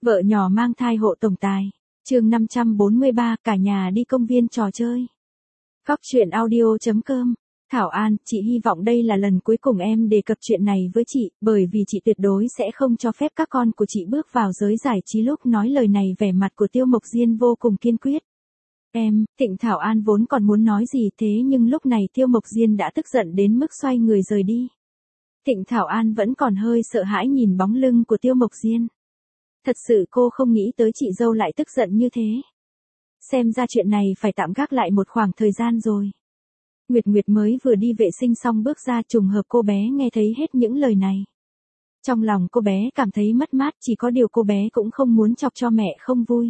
Vợ nhỏ mang thai hộ tổng tài. Chương 543, cả nhà đi công viên trò chơi. Góc truyện audio.com. Thảo An, chị hy vọng đây là lần cuối cùng em đề cập chuyện này với chị, bởi vì chị tuyệt đối sẽ không cho phép các con của chị bước vào giới giải trí. Lúc nói lời này vẻ mặt của Tiêu Mộc Diên vô cùng kiên quyết. Thịnh Thảo An vốn còn muốn nói gì thế nhưng lúc này Tiêu Mộc Diên đã tức giận đến mức xoay người rời đi. Thịnh Thảo An vẫn còn hơi sợ hãi nhìn bóng lưng của Tiêu Mộc Diên. Thật sự cô không nghĩ tới chị dâu lại tức giận như thế. Xem ra chuyện này phải tạm gác lại một khoảng thời gian rồi. Nguyệt Nguyệt mới vừa đi vệ sinh xong bước ra, trùng hợp cô bé nghe thấy hết những lời này. Trong lòng cô bé cảm thấy mất mát, chỉ có điều cô bé cũng không muốn chọc cho mẹ không vui.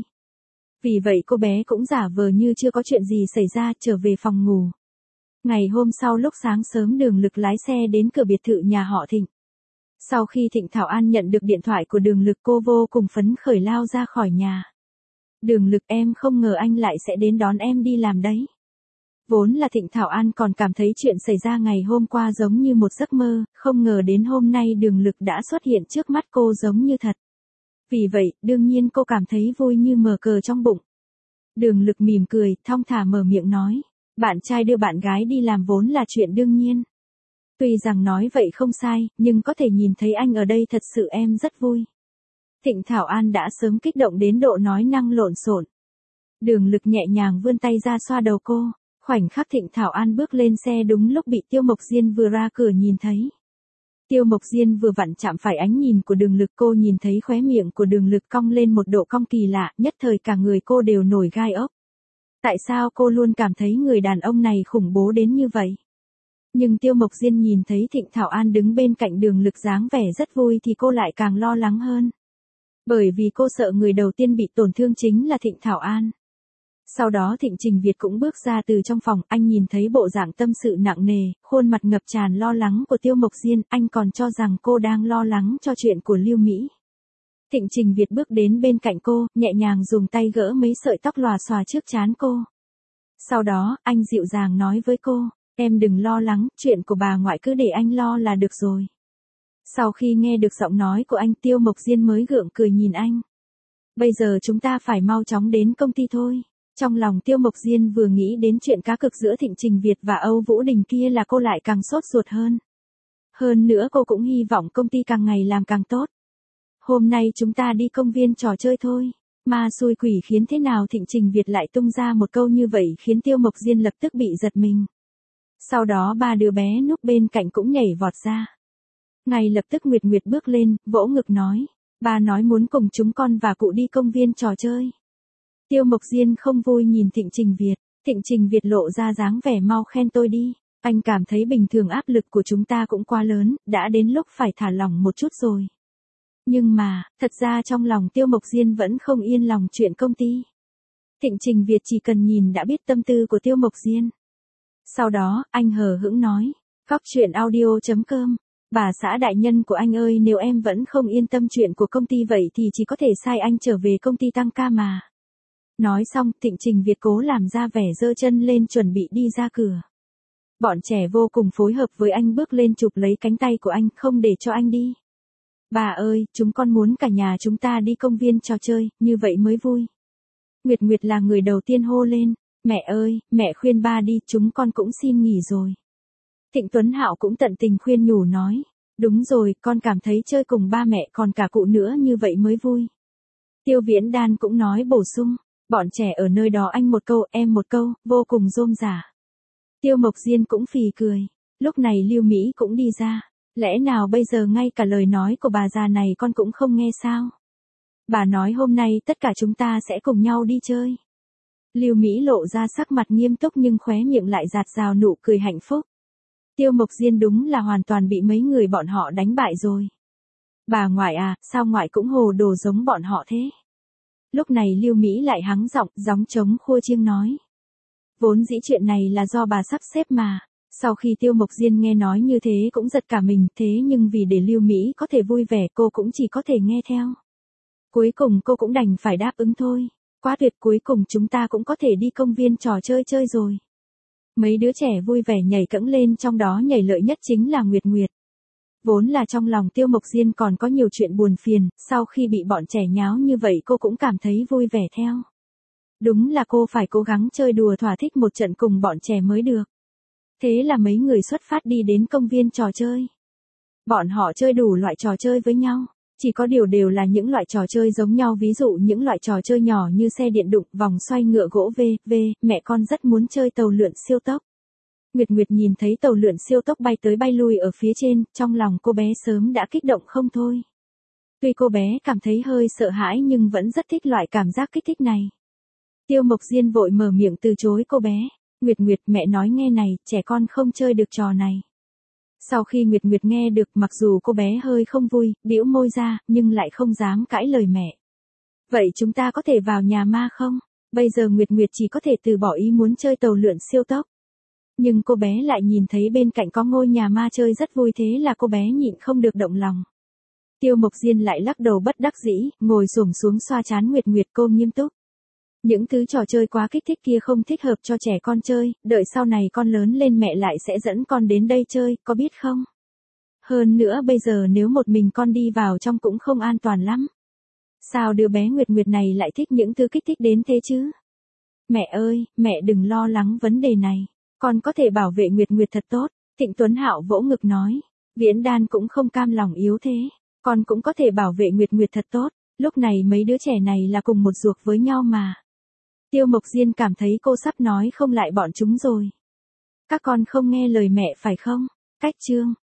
Vì vậy cô bé cũng giả vờ như chưa có chuyện gì xảy ra, trở về phòng ngủ. Ngày hôm sau lúc sáng sớm Đường Lực lái xe đến cửa biệt thự nhà họ Thịnh. Sau khi Thịnh Thảo An nhận được điện thoại của Đường Lực, cô vô cùng phấn khởi lao ra khỏi nhà. Đường Lực, em không ngờ anh lại sẽ đến đón em đi làm đấy. Vốn là Thịnh Thảo An còn cảm thấy chuyện xảy ra ngày hôm qua giống như một giấc mơ, không ngờ đến hôm nay Đường Lực đã xuất hiện trước mắt cô giống như thật. Vì vậy, đương nhiên cô cảm thấy vui như mở cờ trong bụng. Đường Lực mỉm cười, thong thả mở miệng nói, bạn trai đưa bạn gái đi làm vốn là chuyện đương nhiên. Tuy rằng nói vậy không sai, nhưng có thể nhìn thấy anh ở đây thật sự em rất vui. Thịnh Thảo An đã sớm kích động đến độ nói năng lộn xộn. Đường Lực nhẹ nhàng vươn tay ra xoa đầu cô. Khoảnh khắc Thịnh Thảo An bước lên xe đúng lúc bị Tiêu Mộc Diên vừa ra cửa nhìn thấy. Tiêu Mộc Diên vừa vặn chạm phải ánh nhìn của Đường Lực, cô nhìn thấy khóe miệng của Đường Lực cong lên một độ cong kỳ lạ, nhất thời cả người cô đều nổi gai ốc. Tại sao cô luôn cảm thấy người đàn ông này khủng bố đến như vậy? Nhưng Tiêu Mộc Diên nhìn thấy Thịnh Thảo An đứng bên cạnh Đường Lực dáng vẻ rất vui thì cô lại càng lo lắng hơn. Bởi vì cô sợ người đầu tiên bị tổn thương chính là Thịnh Thảo An. Sau đó Thịnh Trình Việt cũng bước ra từ trong phòng, anh nhìn thấy bộ dạng tâm sự nặng nề, khuôn mặt ngập tràn lo lắng của Tiêu Mộc Diên, anh còn cho rằng cô đang lo lắng cho chuyện của Lưu Mỹ. Thịnh Trình Việt bước đến bên cạnh cô, nhẹ nhàng dùng tay gỡ mấy sợi tóc lòa xòa trước trán cô. Sau đó, anh dịu dàng nói với cô, em đừng lo lắng, chuyện của bà ngoại cứ để anh lo là được rồi. Sau khi nghe được giọng nói của anh, Tiêu Mộc Diên mới gượng cười nhìn anh. Bây giờ chúng ta phải mau chóng đến công ty thôi. Trong lòng Tiêu Mộc Diên vừa nghĩ đến chuyện cá cược giữa Thịnh Trình Việt và Âu Vũ Đình kia là cô lại càng sốt ruột hơn. Hơn nữa cô cũng hy vọng công ty càng ngày làm càng tốt. Hôm nay chúng ta đi công viên trò chơi thôi. Ma xui quỷ khiến thế nào Thịnh Trình Việt lại tung ra một câu như vậy khiến Tiêu Mộc Diên lập tức bị giật mình. Sau đó ba đứa bé núp bên cạnh cũng nhảy vọt ra. Ngay lập tức Nguyệt Nguyệt bước lên, vỗ ngực nói, ba nói muốn cùng chúng con và cụ đi công viên trò chơi. Tiêu Mộc Diên không vui nhìn Thịnh Trình Việt. Thịnh Trình Việt lộ ra dáng vẻ mau khen tôi đi. Anh cảm thấy bình thường áp lực của chúng ta cũng quá lớn, đã đến lúc phải thả lỏng một chút rồi. Nhưng mà, thật ra trong lòng Tiêu Mộc Diên vẫn không yên lòng chuyện công ty. Thịnh Trình Việt chỉ cần nhìn đã biết tâm tư của Tiêu Mộc Diên. Sau đó, anh hờ hững nói, góc truyện audio.com. Bà xã đại nhân của anh ơi, nếu em vẫn không yên tâm chuyện của công ty vậy thì chỉ có thể sai anh trở về công ty tăng ca mà. Nói xong, Thịnh Trình Việt cố làm ra vẻ giơ chân lên chuẩn bị đi ra cửa. Bọn trẻ vô cùng phối hợp với anh bước lên chụp lấy cánh tay của anh, không để cho anh đi. Bà ơi, chúng con muốn cả nhà chúng ta đi công viên trò chơi, như vậy mới vui. Nguyệt Nguyệt là người đầu tiên hô lên, mẹ ơi, mẹ khuyên ba đi, chúng con cũng xin nghỉ rồi. Thịnh Tuấn Hạo cũng tận tình khuyên nhủ nói, đúng rồi, con cảm thấy chơi cùng ba mẹ còn cả cụ nữa như vậy mới vui. Tiêu Viễn Đan cũng nói bổ sung. Bọn trẻ ở nơi đó anh một câu em một câu, vô cùng rôm rả. Tiêu Mộc Diên cũng phì cười. Lúc này Lưu Mỹ cũng đi ra. Lẽ nào bây giờ ngay cả lời nói của bà già này con cũng không nghe sao? Bà nói hôm nay tất cả chúng ta sẽ cùng nhau đi chơi. Lưu Mỹ lộ ra sắc mặt nghiêm túc nhưng khóe miệng lại rạt rào nụ cười hạnh phúc. Tiêu Mộc Diên đúng là hoàn toàn bị mấy người bọn họ đánh bại rồi. Bà ngoại à, sao ngoại cũng hồ đồ giống bọn họ thế? Lúc này Lưu Mỹ lại hắng giọng, gióng trống khua chiêng nói. Vốn dĩ chuyện này là do bà sắp xếp mà. Sau khi Tiêu Mộc Diên nghe nói như thế cũng giật cả mình, thế nhưng vì để Lưu Mỹ có thể vui vẻ cô cũng chỉ có thể nghe theo. Cuối cùng cô cũng đành phải đáp ứng thôi. Quá tuyệt, cuối cùng chúng ta cũng có thể đi công viên trò chơi chơi rồi. Mấy đứa trẻ vui vẻ nhảy cẫng lên, trong đó nhảy lợi nhất chính là Nguyệt Nguyệt. Vốn là trong lòng Tiêu Mộc Diên còn có nhiều chuyện buồn phiền, sau khi bị bọn trẻ nháo như vậy cô cũng cảm thấy vui vẻ theo. Đúng là cô phải cố gắng chơi đùa thỏa thích một trận cùng bọn trẻ mới được. Thế là mấy người xuất phát đi đến công viên trò chơi. Bọn họ chơi đủ loại trò chơi với nhau. Chỉ có điều đều là những loại trò chơi giống nhau, ví dụ những loại trò chơi nhỏ như xe điện đụng, vòng xoay ngựa gỗ mẹ con rất muốn chơi tàu lượn siêu tốc. Nguyệt Nguyệt nhìn thấy tàu lượn siêu tốc bay tới bay lui ở phía trên, trong lòng cô bé sớm đã kích động không thôi. Tuy cô bé cảm thấy hơi sợ hãi nhưng vẫn rất thích loại cảm giác kích thích này. Tiêu Mộc Diên vội mở miệng từ chối cô bé. Nguyệt Nguyệt, mẹ nói nghe này, trẻ con không chơi được trò này. Sau khi Nguyệt Nguyệt nghe được, mặc dù cô bé hơi không vui, bĩu môi ra, nhưng lại không dám cãi lời mẹ. Vậy chúng ta có thể vào nhà ma không? Bây giờ Nguyệt Nguyệt chỉ có thể từ bỏ ý muốn chơi tàu lượn siêu tốc. Nhưng cô bé lại nhìn thấy bên cạnh có ngôi nhà ma chơi rất vui, thế là cô bé nhịn không được động lòng. Tiêu Mộc Diên lại lắc đầu bất đắc dĩ, ngồi xổm xuống xoa trán Nguyệt Nguyệt, cô nghiêm túc. Những thứ trò chơi quá kích thích kia không thích hợp cho trẻ con chơi, đợi sau này con lớn lên mẹ lại sẽ dẫn con đến đây chơi, có biết không? Hơn nữa bây giờ nếu một mình con đi vào trong cũng không an toàn lắm. Sao đứa bé Nguyệt Nguyệt này lại thích những thứ kích thích đến thế chứ? Mẹ ơi, mẹ đừng lo lắng vấn đề này. Con có thể bảo vệ Nguyệt Nguyệt thật tốt. Thịnh Tuấn Hạo vỗ ngực nói. Viễn Đan cũng không cam lòng yếu thế. Con cũng có thể bảo vệ Nguyệt Nguyệt thật tốt. Lúc này mấy đứa trẻ này là cùng một ruột với nhau mà. Tiêu Mộc Diên cảm thấy cô sắp nói không lại bọn chúng rồi. Các con không nghe lời mẹ phải không? Cách chương